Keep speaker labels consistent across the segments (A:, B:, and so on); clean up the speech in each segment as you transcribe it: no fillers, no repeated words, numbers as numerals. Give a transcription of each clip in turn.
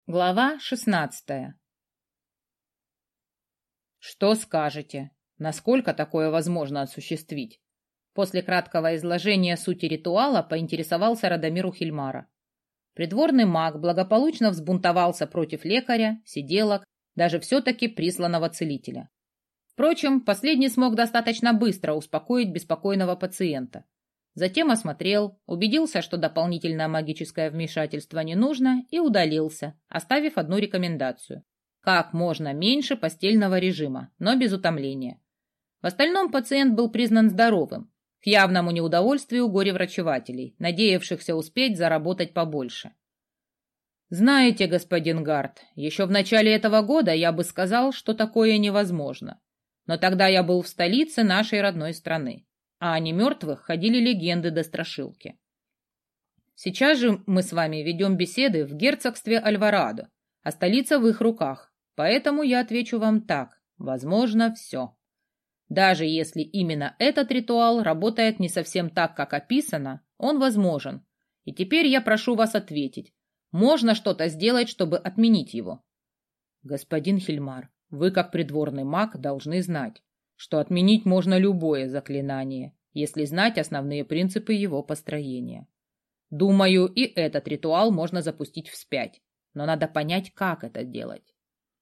A: Глава 16. Что скажете? Насколько такое возможно осуществить? После краткого изложения сути ритуала поинтересовался Радомир у Хильмара. Придворный маг благополучно взбунтовался против лекаря, сиделок, даже все-таки присланного целителя. Впрочем, последний смог достаточно быстро успокоить беспокойного пациента. Затем осмотрел, убедился, что дополнительное магическое вмешательство не нужно, и удалился, оставив одну рекомендацию. Как можно меньше постельного режима, но без утомления. В остальном пациент был признан здоровым, к явному неудовольствию горе-врачевателей, надеявшихся успеть заработать побольше. Знаете, господин Гард, еще в начале этого года я бы сказал, что такое невозможно. Но тогда я был в столице нашей родной страны. А о немертвых ходили легенды до страшилки. Сейчас же мы с вами ведем беседы в герцогстве Альварадо, а столица в их руках, поэтому я отвечу вам так: возможно все. Даже если именно этот ритуал работает не совсем так, как описано, он возможен. И теперь я прошу вас ответить, можно что-то сделать, чтобы отменить его? Господин Хильмар, вы как придворный маг должны знать, что отменить можно любое заклинание, если знать основные принципы его построения. Думаю, и этот ритуал можно запустить вспять, но надо понять, как это делать.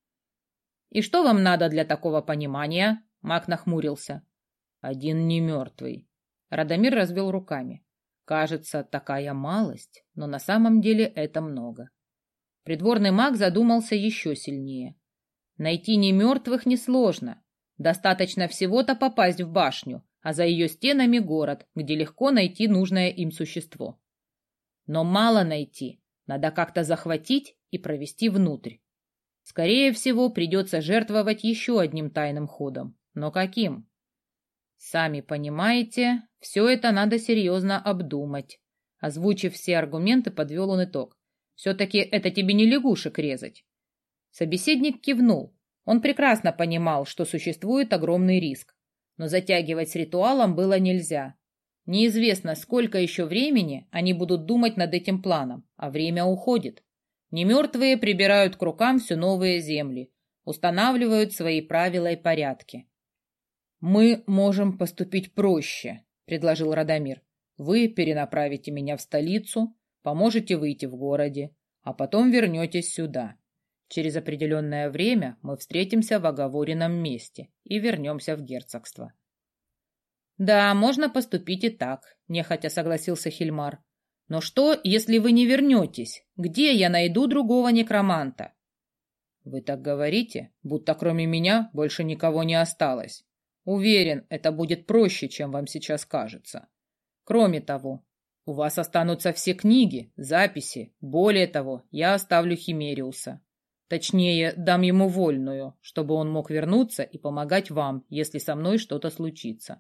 A: «И что вам надо для такого понимания?» Маг нахмурился. «Один немертвый». Радомир развел руками. «Кажется, такая малость, но на самом деле это много». Придворный маг задумался еще сильнее. Найти немертвых несложно. Достаточно всего-то попасть в башню, а за ее стенами город, где легко найти нужное им существо. Но мало найти, надо как-то захватить и провести внутрь. Скорее всего, придется жертвовать еще одним тайным ходом. Но каким? Сами понимаете, все это надо серьезно обдумать. Озвучив все аргументы, подвел он итог. Все-таки это тебе не лягушек резать. Собеседник кивнул. Он прекрасно понимал, что существует огромный риск, но затягивать с ритуалом было нельзя. Неизвестно, сколько еще времени они будут думать над этим планом, а время уходит. Немертвые прибирают к рукам все новые земли, устанавливают свои правила и порядки. «Мы можем поступить проще», — предложил Радомир. «Вы перенаправите меня в столицу, поможете выйти в городе, а потом вернетесь сюда. Через определенное время мы встретимся в оговоренном месте и вернемся в герцогство». «Да, можно поступить и так», — нехотя согласился Хильмар. «Но что, если вы не вернетесь? Где я найду другого некроманта?» «Вы так говорите, будто кроме меня больше никого не осталось. Уверен, это будет проще, чем вам сейчас кажется. Кроме того, у вас останутся все книги, записи. Более того, я оставлю Химериуса. Точнее, дам ему вольную, чтобы он мог вернуться и помогать вам, если со мной что-то случится».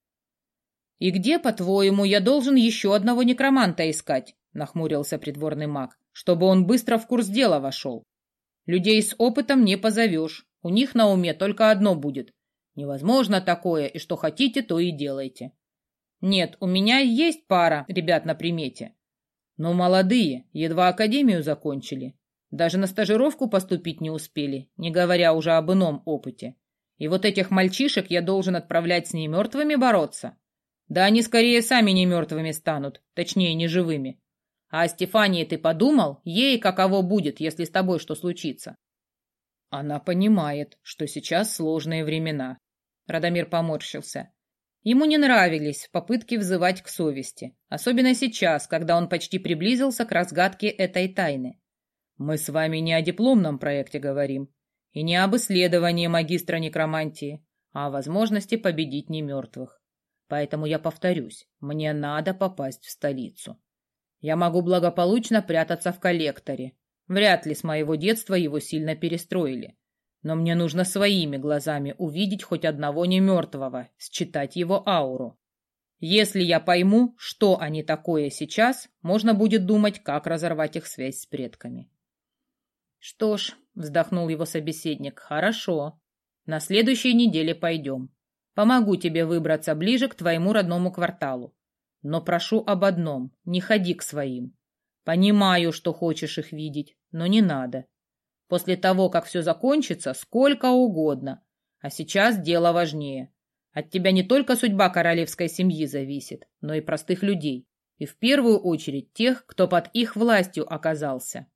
A: «И где, по-твоему, я должен еще одного некроманта искать?» — нахмурился придворный маг. «Чтобы он быстро в курс дела вошел. Людей с опытом не позовешь. У них на уме только одно будет. Невозможно такое, и что хотите, то и делайте. Нет, у меня есть пара ребят на примете. Но молодые, едва академию закончили. Даже на стажировку поступить не успели, не говоря уже об ином опыте. И вот этих мальчишек я должен отправлять с немертвыми бороться? Да они скорее сами немертвыми станут, точнее, неживыми. А о Стефании ты подумал? Ей каково будет, если с тобой что случится?» «Она понимает, что сейчас сложные времена». Радомир поморщился. Ему не нравились попытки взывать к совести, особенно сейчас, когда он почти приблизился к разгадке этой тайны. «Мы с вами не о дипломном проекте говорим, и не об исследовании магистра некромантии, а о возможности победить немертвых. Поэтому я повторюсь, мне надо попасть в столицу. Я могу благополучно прятаться в коллекторе. Вряд ли с моего детства его сильно перестроили. Но мне нужно своими глазами увидеть хоть одного немертвого, считать его ауру. Если я пойму, что они такое сейчас, можно будет думать, как разорвать их связь с предками». «Что ж», — вздохнул его собеседник, — «хорошо. На следующей неделе пойдем. Помогу тебе выбраться ближе к твоему родному кварталу. Но прошу об одном — не ходи к своим. Понимаю, что хочешь их видеть, но не надо. После того, как все закончится, сколько угодно. А сейчас дело важнее. От тебя не только судьба королевской семьи зависит, но и простых людей. И в первую очередь тех, кто под их властью оказался.